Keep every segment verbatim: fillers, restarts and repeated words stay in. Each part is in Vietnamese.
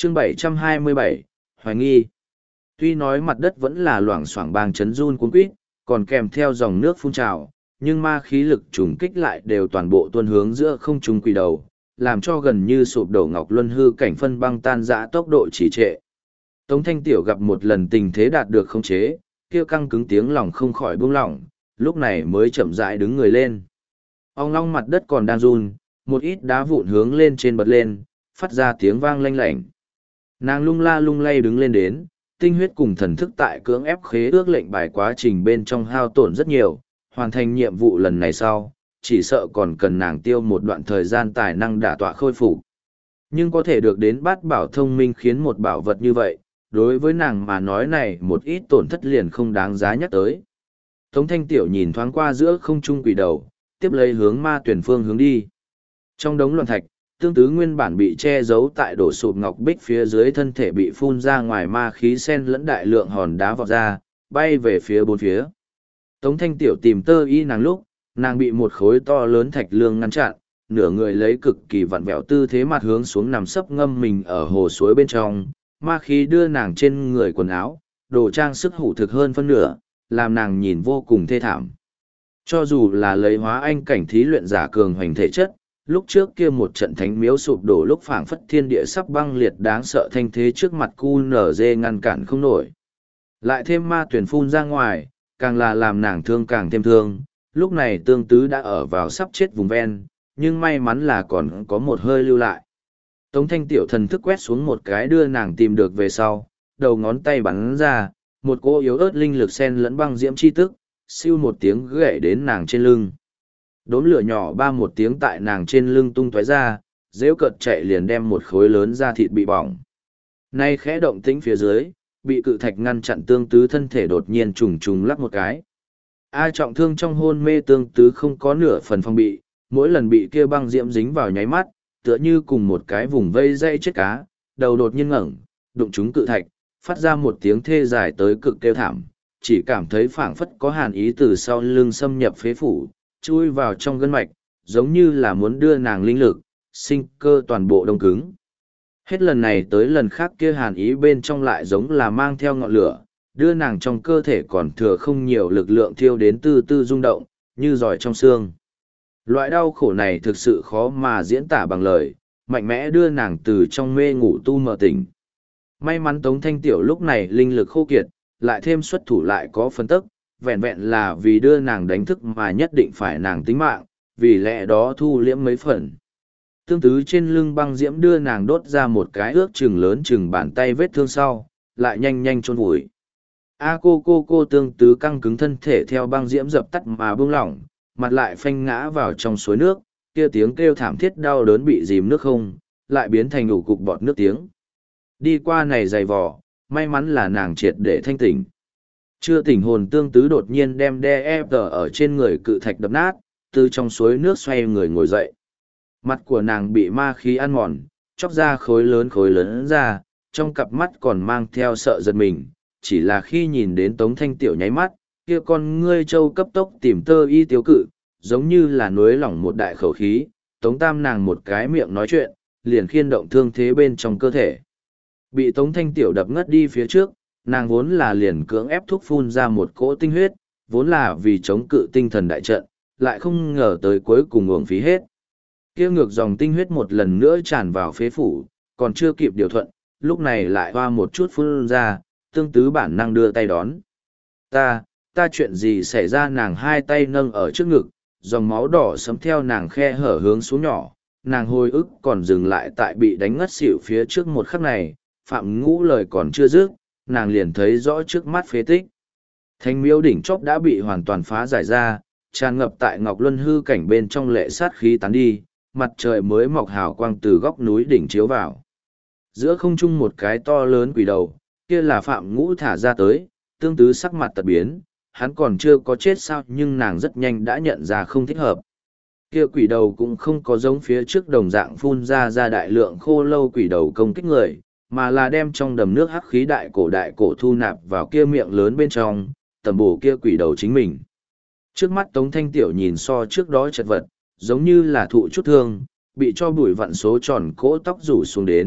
Chương bảy trăm hai mươi bảy, Hoài nghi. Tuy nói mặt đất vẫn là loảng xoảng bang chấn run cuốn quýt, còn kèm theo dòng nước phun trào, nhưng ma khí lực trùng kích lại đều toàn bộ tuôn hướng giữa không trung quỷ đầu, làm cho gần như sụp đổ Ngọc Luân hư cảnh phân băng tan rã tốc độ trì trệ. Tống Thanh Tiểu gặp một lần tình thế đạt được khống chế, kia căng cứng tiếng lòng không khỏi buông lỏng, lúc này mới chậm rãi đứng người lên. Ong long mặt đất còn đang run, một ít đá vụn hướng lên trên bật lên, phát ra tiếng vang lanh lảnh. Nàng lung la lung lay đứng lên đến, tinh huyết cùng thần thức tại cưỡng ép khế ước lệnh bài quá trình bên trong hao tổn rất nhiều, hoàn thành nhiệm vụ lần này sau, chỉ sợ còn cần nàng tiêu một đoạn thời gian tài năng đả tọa khôi phục. Nhưng có thể được đến bát bảo thông minh khiến một bảo vật như vậy, đối với nàng mà nói này một ít tổn thất liền không đáng giá nhắc tới. Tống Thanh Tiểu nhìn thoáng qua giữa không trung quỷ đầu, tiếp lấy hướng ma tuyển phương hướng đi. Trong đống loạn thạch, tương tứ nguyên bản bị che giấu tại đổ sụp ngọc bích phía dưới thân thể bị phun ra ngoài ma khí sen lẫn đại lượng hòn đá vọt ra, bay về phía bốn phía. Tống Thanh Tiểu tìm tơ y nàng lúc, nàng bị một khối to lớn thạch lương ngăn chặn, nửa người lấy cực kỳ vặn vẹo tư thế mặt hướng xuống nằm sấp ngâm mình ở hồ suối bên trong, ma khí đưa nàng trên người quần áo, đồ trang sức hủ thực hơn phân nửa, làm nàng nhìn vô cùng thê thảm. Cho dù là lấy hóa anh cảnh thí luyện giả cường hoành thể chất, lúc trước kia một trận thánh miếu sụp đổ lúc phảng phất thiên địa sắp băng liệt đáng sợ thanh thế trước mặt cu nở dê ngăn cản không nổi. Lại thêm ma tuyển phun ra ngoài, càng là làm nàng thương càng thêm thương, lúc này tương tứ đã ở vào sắp chết vùng ven, nhưng may mắn là còn có một hơi lưu lại. Tống Thanh Tiểu thần thức quét xuống một cái đưa nàng tìm được về sau, đầu ngón tay bắn ra, một cỗ yếu ớt linh lực sen lẫn băng diễm chi tức, siêu một tiếng gãy đến nàng trên lưng. Đốm lửa nhỏ ba một tiếng tại nàng trên lưng tung tóe ra, rêu cợt chạy liền đem một khối lớn da thịt bị bỏng. Nay khẽ động tĩnh phía dưới, bị cự thạch ngăn chặn tương tứ thân thể đột nhiên trùng trùng lắc một cái. Ai trọng thương trong hôn mê tương tứ không có nửa phần phong bị, mỗi lần bị kia băng diễm dính vào nháy mắt, tựa như cùng một cái vùng vây dây chết cá, đầu đột nhiên ngẩng, đụng trúng cự thạch, phát ra một tiếng thê dài tới cực kêu thảm, chỉ cảm thấy phảng phất có hàn ý từ sau lưng xâm nhập phế phủ, chui vào trong gân mạch, giống như là muốn đưa nàng linh lực, sinh cơ toàn bộ đông cứng. Hết lần này tới lần khác kia hàn ý bên trong lại giống là mang theo ngọn lửa, đưa nàng trong cơ thể còn thừa không nhiều lực lượng thiêu đến tư tư rung động, như giỏi trong xương. Loại đau khổ này thực sự khó mà diễn tả bằng lời, mạnh mẽ đưa nàng từ trong mê ngủ tu mở tỉnh. May mắn Tống Thanh Tiểu lúc này linh lực khô kiệt, lại thêm xuất thủ lại có phân tức, vẹn vẹn là vì đưa nàng đánh thức mà nhất định phải nàng tính mạng, vì lẽ đó thu liễm mấy phần. Tương tứ trên lưng băng diễm đưa nàng đốt ra một cái ước chừng lớn chừng bàn tay vết thương sau, lại nhanh nhanh chôn vùi. A cô cô cô tương tứ căng cứng thân thể theo băng diễm dập tắt mà buông lỏng, mặt lại phanh ngã vào trong suối nước, kia tiếng kêu thảm thiết đau đớn bị dìm nước không, lại biến thành đủ cục bọt nước tiếng. Đi qua này dày vò, may mắn là nàng triệt để thanh tỉnh. Chưa tỉnh hồn tương tứ đột nhiên đem đe ép ở trên người cự thạch đập nát, từ trong suối nước xoay người ngồi dậy. Mặt của nàng bị ma khí ăn mòn, chóc ra khối lớn khối lớn ra, trong cặp mắt còn mang theo sợ giật mình, chỉ là khi nhìn đến Tống Thanh Tiểu nháy mắt, kia con ngươi châu cấp tốc tìm tơ y tiêu cự, giống như là nuối lỏng một đại khẩu khí, Tống Tam nàng một cái miệng nói chuyện, liền khiên động thương thế bên trong cơ thể. Bị Tống Thanh Tiểu đập ngất đi phía trước, nàng vốn là liền cưỡng ép thuốc phun ra một cỗ tinh huyết, vốn là vì chống cự tinh thần đại trận, lại không ngờ tới cuối cùng uổng phí hết. Kia ngược dòng tinh huyết một lần nữa tràn vào phế phủ, còn chưa kịp điều thuận, lúc này lại hoa một chút phun ra, tương tứ bản năng đưa tay đón. Ta, ta chuyện gì xảy ra nàng hai tay nâng ở trước ngực, dòng máu đỏ sấm theo nàng khe hở hướng xuống nhỏ, nàng hồi ức còn dừng lại tại bị đánh ngất xỉu phía trước một khắc này, Phạm Ngũ lời còn chưa dứt, nàng liền thấy rõ trước mắt phế tích. Thanh miếu đỉnh chóp đã bị hoàn toàn phá giải ra, tràn ngập tại Ngọc Luân hư cảnh bên trong lệ sát khí tán đi, mặt trời mới mọc hào quang từ góc núi đỉnh chiếu vào. Giữa không trung một cái to lớn quỷ đầu, kia là Phạm Ngũ thả ra tới, tương tứ sắc mặt tật biến, hắn còn chưa có chết sao nhưng nàng rất nhanh đã nhận ra không thích hợp. Kia quỷ đầu cũng không có giống phía trước đồng dạng phun ra ra đại lượng khô lâu quỷ đầu công kích người, mà là đem trong đầm nước hắc khí đại cổ đại cổ thu nạp vào kia miệng lớn bên trong, tầm bổ kia quỷ đầu chính mình. Trước mắt Tống Thanh Tiểu nhìn so trước đó chật vật, giống như là thụ chút thương, bị cho bụi vặn số tròn cỗ tóc rủ xuống đến,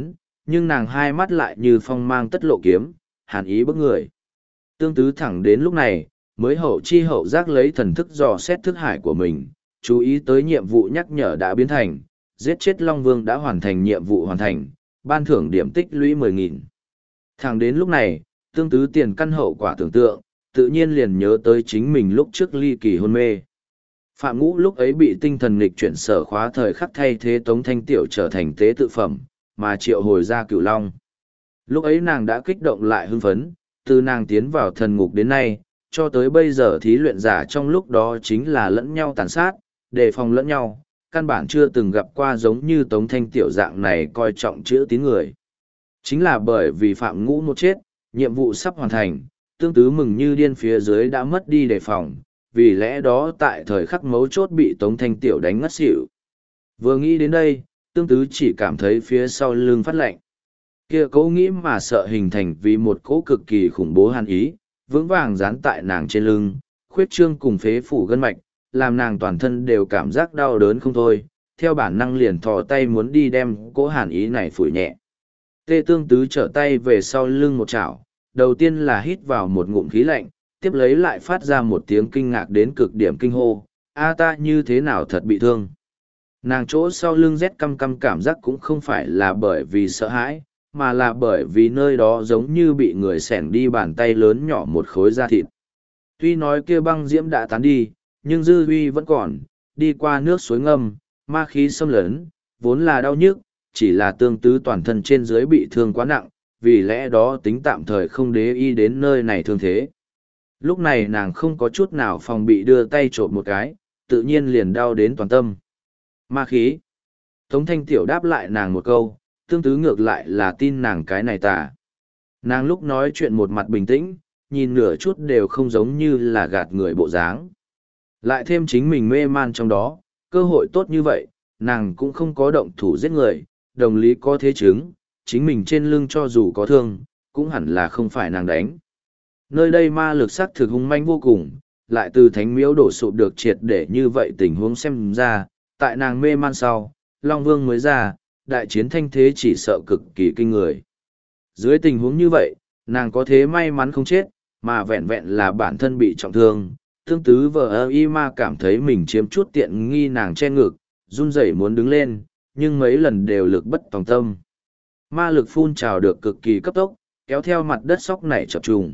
nhưng nàng hai mắt lại như phong mang tất lộ kiếm, hàn ý bức người. Tương Tứ thẳng đến lúc này, mới hậu chi hậu giác lấy thần thức dò xét thức hải của mình, chú ý tới nhiệm vụ nhắc nhở đã biến thành, giết chết Long Vương đã hoàn thành nhiệm vụ hoàn thành, ban thưởng điểm tích lũy mười nghìn. Thẳng đến lúc này, Tương Tứ tiền căn hậu quả tưởng tượng, tự nhiên liền nhớ tới chính mình lúc trước ly kỳ hôn mê. Phạm Ngũ lúc ấy bị tinh thần nghịch chuyển sở khóa thời khắc thay thế Tống Thanh Tiểu trở thành tế tự phẩm, mà triệu hồi ra Cửu Long. Lúc ấy nàng đã kích động lại hưng phấn, từ nàng tiến vào thần ngục đến nay, cho tới bây giờ thí luyện giả trong lúc đó chính là lẫn nhau tàn sát, đề phòng lẫn nhau, căn bản chưa từng gặp qua giống như Tống Thanh Tiểu dạng này coi trọng chữ tín người. Chính là bởi vì Phạm Ngũ một chết, nhiệm vụ sắp hoàn thành, Tương Tứ mừng như điên phía dưới đã mất đi đề phòng, vì lẽ đó tại thời khắc mấu chốt bị Tống Thanh Tiểu đánh ngất xỉu. Vừa nghĩ đến đây, Tương Tứ chỉ cảm thấy phía sau lưng phát lạnh. Kia cố nghĩ mà sợ hình thành vì một cỗ cực kỳ khủng bố hàn ý, vững vàng dán tại nàng trên lưng, khuyết trương cùng phế phủ gân mạch, làm nàng toàn thân đều cảm giác đau đớn không thôi, theo bản năng liền thò tay muốn đi đem cỗ hàn ý này phủi nhẹ. Tê Tương Tứ trở tay về sau lưng một chảo, đầu tiên là hít vào một ngụm khí lạnh, tiếp lấy lại phát ra một tiếng kinh ngạc đến cực điểm kinh hô, a ta như thế nào thật bị thương. Nàng chỗ sau lưng rét căm căm cảm giác cũng không phải là bởi vì sợ hãi, mà là bởi vì nơi đó giống như bị người xẻng đi bàn tay lớn nhỏ một khối da thịt. Tuy nói kia băng diễm đã tán đi, nhưng dư uy vẫn còn, đi qua nước suối ngâm, ma khí xâm lấn, vốn là đau nhức, chỉ là Tương Tứ toàn thân trên dưới bị thương quá nặng, vì lẽ đó tính tạm thời không để ý đến nơi này thương thế. Lúc này nàng không có chút nào phòng bị đưa tay trộm một cái, tự nhiên liền đau đến toàn tâm. Ma khí. Tống Thanh Tiểu đáp lại nàng một câu, Tương Tứ ngược lại là tin nàng cái này tà. Nàng lúc nói chuyện một mặt bình tĩnh, nhìn nửa chút đều không giống như là gạt người bộ dáng. Lại thêm chính mình mê man trong đó, cơ hội tốt như vậy, nàng cũng không có động thủ giết người, đồng lý có thế chứng, chính mình trên lưng cho dù có thương, cũng hẳn là không phải nàng đánh. Nơi đây ma lực sắc thực hung manh vô cùng, lại từ thánh miếu đổ sụp được triệt để như vậy tình huống xem ra, tại nàng mê man sau, Long Vương mới ra, đại chiến thanh thế chỉ sợ cực kỳ kinh người. Dưới tình huống như vậy, nàng có thế may mắn không chết, mà vẹn vẹn là bản thân bị trọng thương. Tương Tứ vợ ơ y ma cảm thấy mình chiếm chút tiện nghi nàng che ngực, run rẩy muốn đứng lên, nhưng mấy lần đều lực bất tòng tâm. Ma lực phun trào được cực kỳ cấp tốc, kéo theo mặt đất sóc nảy chập trùng.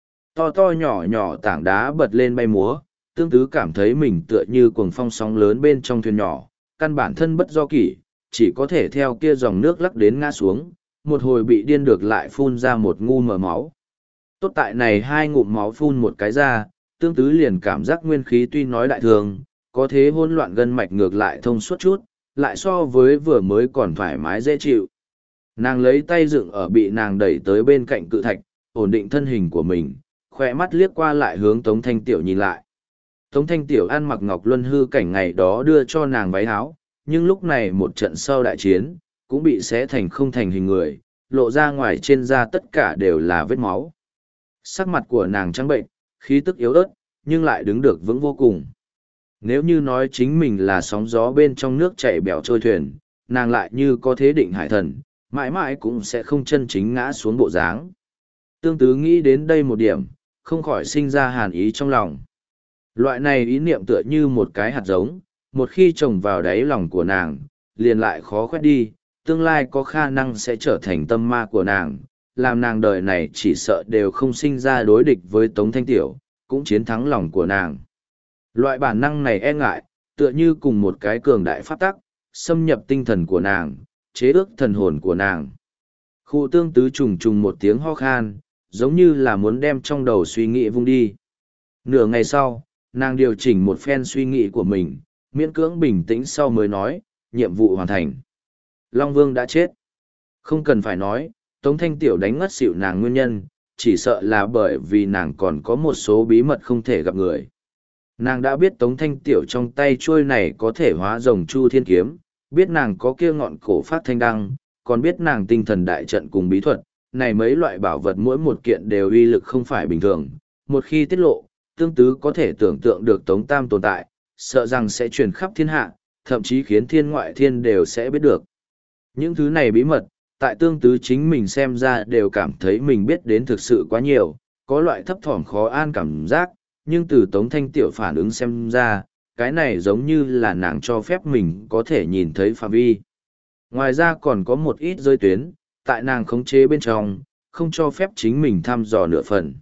To to nhỏ nhỏ tảng đá bật lên bay múa, Tương Tứ cảm thấy mình tựa như cuồng phong sóng lớn bên trong thuyền nhỏ, căn bản thân bất do kỷ, chỉ có thể theo kia dòng nước lắc đến ngã xuống, một hồi bị điên được lại phun ra một ngu mờ máu. Tốt tại này hai ngụm máu phun một cái ra, Tương Tứ liền cảm giác nguyên khí tuy nói đại thường, có thế hỗn loạn gân mạch ngược lại thông suốt chút, lại so với vừa mới còn thoải mái dễ chịu. Nàng lấy tay dựng ở bị nàng đẩy tới bên cạnh cự thạch, ổn định thân hình của mình, khỏe mắt liếc qua lại hướng Tống Thanh Tiểu nhìn lại. Tống Thanh Tiểu ăn mặc ngọc luân hư cảnh ngày đó đưa cho nàng váy áo, nhưng lúc này một trận sau đại chiến, cũng bị xé thành không thành hình người, lộ ra ngoài trên da tất cả đều là vết máu. Sắc mặt của nàng trắng bệnh, khí tức yếu ớt, nhưng lại đứng được vững vô cùng. Nếu như nói chính mình là sóng gió bên trong nước chảy bèo trôi thuyền, nàng lại như có thế định hải thần, mãi mãi cũng sẽ không chân chính ngã xuống bộ dáng. Tương Tứ nghĩ đến đây một điểm, không khỏi sinh ra hàn ý trong lòng. Loại này ý niệm tựa như một cái hạt giống, một khi trồng vào đáy lòng của nàng, liền lại khó khoét đi, tương lai có khả năng sẽ trở thành tâm ma của nàng, làm nàng đời này chỉ sợ đều không sinh ra đối địch với Tống Thanh Tiểu, cũng chiến thắng lòng của nàng. Loại bản năng này e ngại, tựa như cùng một cái cường đại pháp tắc, xâm nhập tinh thần của nàng, chế ước thần hồn của nàng. Khu Tương Tứ trùng trùng một tiếng ho khan, giống như là muốn đem trong đầu suy nghĩ vung đi. Nửa ngày sau, nàng điều chỉnh một phen suy nghĩ của mình, miễn cưỡng bình tĩnh sau mới nói, nhiệm vụ hoàn thành. Long Vương đã chết. Không cần phải nói, Tống Thanh Tiểu đánh ngất xỉu nàng nguyên nhân, chỉ sợ là bởi vì nàng còn có một số bí mật không thể gặp người. Nàng đã biết Tống Thanh Tiểu trong tay chuôi này có thể hóa rồng chu thiên kiếm, biết nàng có kia ngọn cổ phát thanh đăng, còn biết nàng tinh thần đại trận cùng bí thuật, này mấy loại bảo vật mỗi một kiện đều uy lực không phải bình thường. Một khi tiết lộ, Tương Tứ có thể tưởng tượng được Tống Tam tồn tại, sợ rằng sẽ truyền khắp thiên hạ, thậm chí khiến thiên ngoại thiên đều sẽ biết được. Những thứ này bí mật, tại tương tứ chính mình xem ra đều cảm thấy mình biết đến thực sự quá nhiều, có loại thấp thỏm khó an cảm giác, nhưng từ Tống Thanh Tiểu phản ứng xem ra, cái này giống như là nàng cho phép mình có thể nhìn thấy phạm vi. Ngoài ra còn có một ít rơi tuyến, tại nàng khống chế bên trong, không cho phép chính mình thăm dò nửa phần.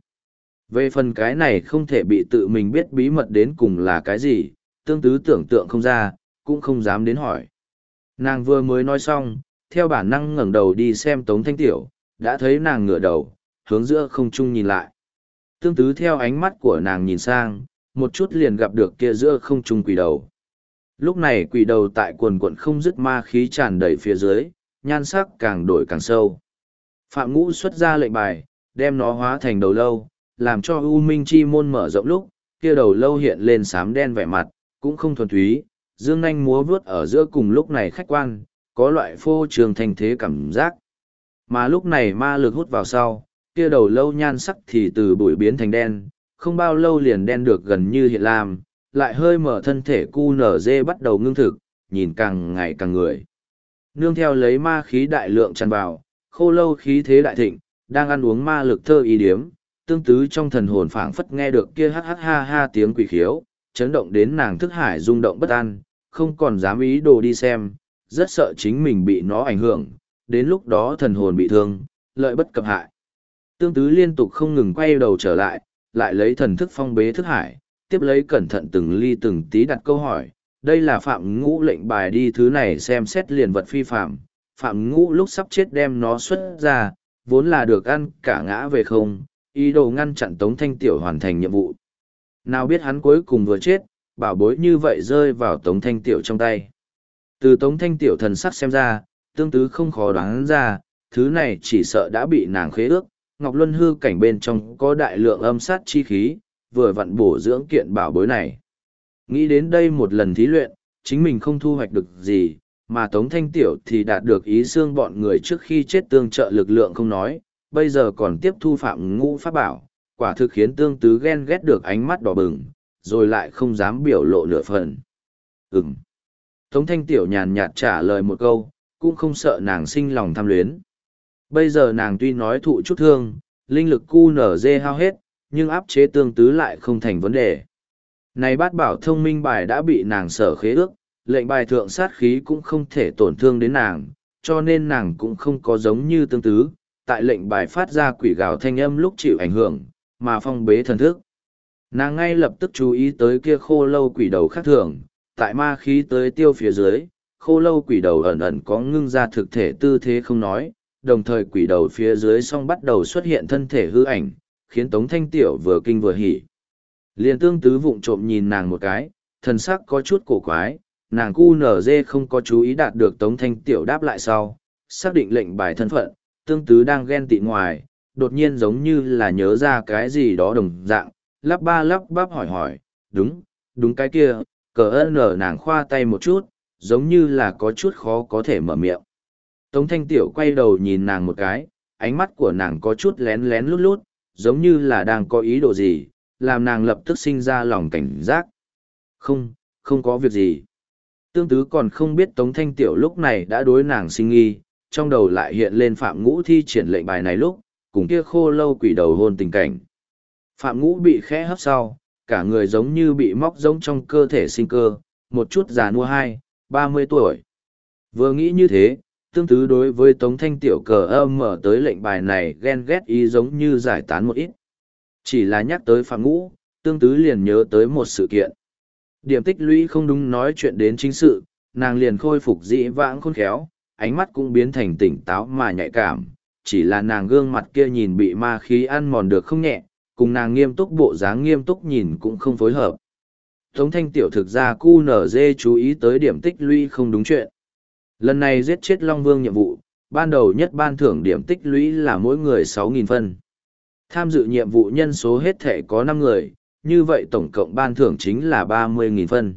Về phần cái này không thể bị tự mình biết bí mật đến cùng là cái gì, tương tứ tưởng tượng không ra, cũng không dám đến hỏi. Nàng vừa mới nói xong, theo bản năng ngẩng đầu đi xem Tống Thanh Tiểu, đã thấy nàng ngửa đầu, hướng giữa không trung nhìn lại. Tương tứ theo ánh mắt của nàng nhìn sang, một chút liền gặp được kia giữa không trung quỷ đầu. Lúc này quỷ đầu tại quần quận không dứt ma khí tràn đầy phía dưới, nhan sắc càng đổi càng sâu. Phạm Ngũ xuất ra lệnh bài, đem nó hóa thành đầu lâu, làm cho U Minh Chi môn mở rộng lúc, kia đầu lâu hiện lên xám đen vẻ mặt, cũng không thuần túy, dương nanh múa vuốt ở giữa cùng lúc này khách quan, có loại phô trường thành thế cảm giác. Mà lúc này ma lực hút vào sau, kia đầu lâu nhan sắc thì từ bụi biến thành đen, không bao lâu liền đen được gần như hiện lam, lại hơi mở thân thể cu nở dê bắt đầu ngưng thực, nhìn càng ngày càng người. Nương theo lấy ma khí đại lượng tràn vào, khô lâu khí thế đại thịnh, đang ăn uống ma lực thơ ý điếm, tương tứ trong thần hồn phảng phất nghe được kia hát hát ha ha tiếng quỷ khiếu, chấn động đến nàng thức hải rung động bất an, không còn dám ý đồ đi xem, rất sợ chính mình bị nó ảnh hưởng, đến lúc đó thần hồn bị thương, lợi bất cập hại. Tương tứ liên tục không ngừng quay đầu trở lại, lại lấy thần thức phong bế thức hải, tiếp lấy cẩn thận từng ly từng tí đặt câu hỏi, đây là Phạm Ngũ lệnh bài đi thứ này xem xét liền vật phi phạm, Phạm Ngũ lúc sắp chết đem nó xuất ra, vốn là được ăn cả ngã về không, ý đồ ngăn chặn Tống Thanh Tiểu hoàn thành nhiệm vụ. Nào biết hắn cuối cùng vừa chết, bảo bối như vậy rơi vào Tống Thanh Tiểu trong tay. Từ Tống Thanh Tiểu thần sắc xem ra, tương tứ không khó đoán ra, thứ này chỉ sợ đã bị nàng khế ước, Ngọc Luân hư cảnh bên trong có đại lượng âm sát chi khí, vừa vặn bổ dưỡng kiện bảo bối này. Nghĩ đến đây một lần thí luyện, chính mình không thu hoạch được gì, mà Tống Thanh Tiểu thì đạt được ý xương bọn người trước khi chết tương trợ lực lượng không nói, bây giờ còn tiếp thu Phạm Ngũ pháp bảo, quả thực khiến tương tứ ghen ghét được ánh mắt đỏ bừng, rồi lại không dám biểu lộ nửa phần. Ừm. Tống Thanh Tiểu nhàn nhạt trả lời một câu, cũng không sợ nàng sinh lòng tham luyến. Bây giờ nàng tuy nói thụ chút thương, linh lực cu nở dê hao hết, nhưng áp chế tương tứ lại không thành vấn đề. Này bát bảo thông minh bài đã bị nàng sở khế ước, lệnh bài thượng sát khí cũng không thể tổn thương đến nàng, cho nên nàng cũng không có giống như tương tứ, tại lệnh bài phát ra quỷ gào thanh âm lúc chịu ảnh hưởng, mà phong bế thần thức. Nàng ngay lập tức chú ý tới kia khô lâu quỷ đầu khác thường, tại ma khí tới tiêu phía dưới, khô lâu quỷ đầu ẩn ẩn có ngưng ra thực thể tư thế không nói, đồng thời quỷ đầu phía dưới song bắt đầu xuất hiện thân thể hư ảnh, khiến Tống Thanh Tiểu vừa kinh vừa hỉ. Liền tương tứ vụng trộm nhìn nàng một cái, thần sắc có chút cổ quái, nàng cu nở dê không có chú ý đạt được Tống Thanh Tiểu đáp lại sau, xác định lệnh bài thân phận, tương tứ đang ghen tị ngoài, đột nhiên giống như là nhớ ra cái gì đó đồng dạng, lắp ba lắp bắp hỏi hỏi, đúng, đúng cái kia, cờ ơn nở nàng khoa tay một chút, giống như là có chút khó có thể mở miệng. Tống Thanh Tiểu quay đầu nhìn nàng một cái, ánh mắt của nàng có chút lén lén lút lút, giống như là đang có ý đồ gì, làm nàng lập tức sinh ra lòng cảnh giác. Không, không có việc gì. Tương tứ còn không biết Tống Thanh Tiểu lúc này đã đối nàng sinh nghi, trong đầu lại hiện lên Phạm Ngũ thi triển lệnh bài này lúc, cùng kia khô lâu quỷ đầu hôn tình cảnh. Phạm Ngũ bị khẽ hấp sau, cả người giống như bị móc giống trong cơ thể sinh cơ, một chút già nua hai, ba mươi tuổi. Vừa nghĩ như thế, tương tứ đối với Tống Thanh Tiểu cờ âm mở tới lệnh bài này ghen ghét ý giống như giải tán một ít. Chỉ là nhắc tới Phạm Ngũ, tương tứ liền nhớ tới một sự kiện. Điểm tích lũy không đúng nói chuyện đến chính sự, nàng liền khôi phục dĩ vãng khôn khéo, ánh mắt cũng biến thành tỉnh táo mà nhạy cảm, chỉ là nàng gương mặt kia nhìn bị ma khí ăn mòn được không nhẹ, cùng nàng nghiêm túc bộ dáng nghiêm túc nhìn cũng không phối hợp. Tống Thanh Tiểu thực ra cu nở dê chú ý tới điểm tích lũy không đúng chuyện. Lần này giết chết Long Vương nhiệm vụ, ban đầu nhất ban thưởng điểm tích lũy là mỗi người sáu nghìn phân. Tham dự nhiệm vụ nhân số hết thể có năm người, như vậy tổng cộng ban thưởng chính là ba mươi nghìn phân.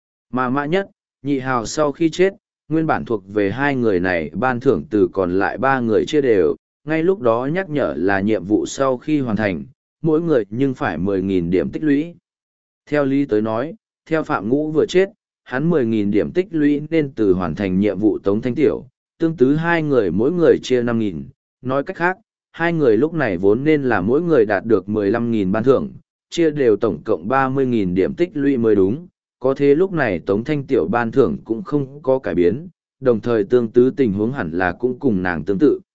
Mà mã nhất, nhị hào sau khi chết, nguyên bản thuộc về hai người này ban thưởng từ còn lại ba người chia đều, ngay lúc đó nhắc nhở là nhiệm vụ sau khi hoàn thành, mỗi người nhưng phải mười nghìn điểm tích lũy. Theo lý tới nói, theo Phạm Ngũ vừa chết, hắn mười nghìn điểm tích lũy nên từ hoàn thành nhiệm vụ Tống Thanh Tiểu, tương tứ hai người mỗi người chia năm nghìn, nói cách khác, hai người lúc này vốn nên là mỗi người đạt được mười lăm nghìn ban thưởng, chia đều tổng cộng ba mươi nghìn điểm tích lũy mới đúng, có thế lúc này Tống Thanh Tiểu ban thưởng cũng không có cải biến, đồng thời tương tứ tình huống hẳn là cũng cùng nàng tương tự.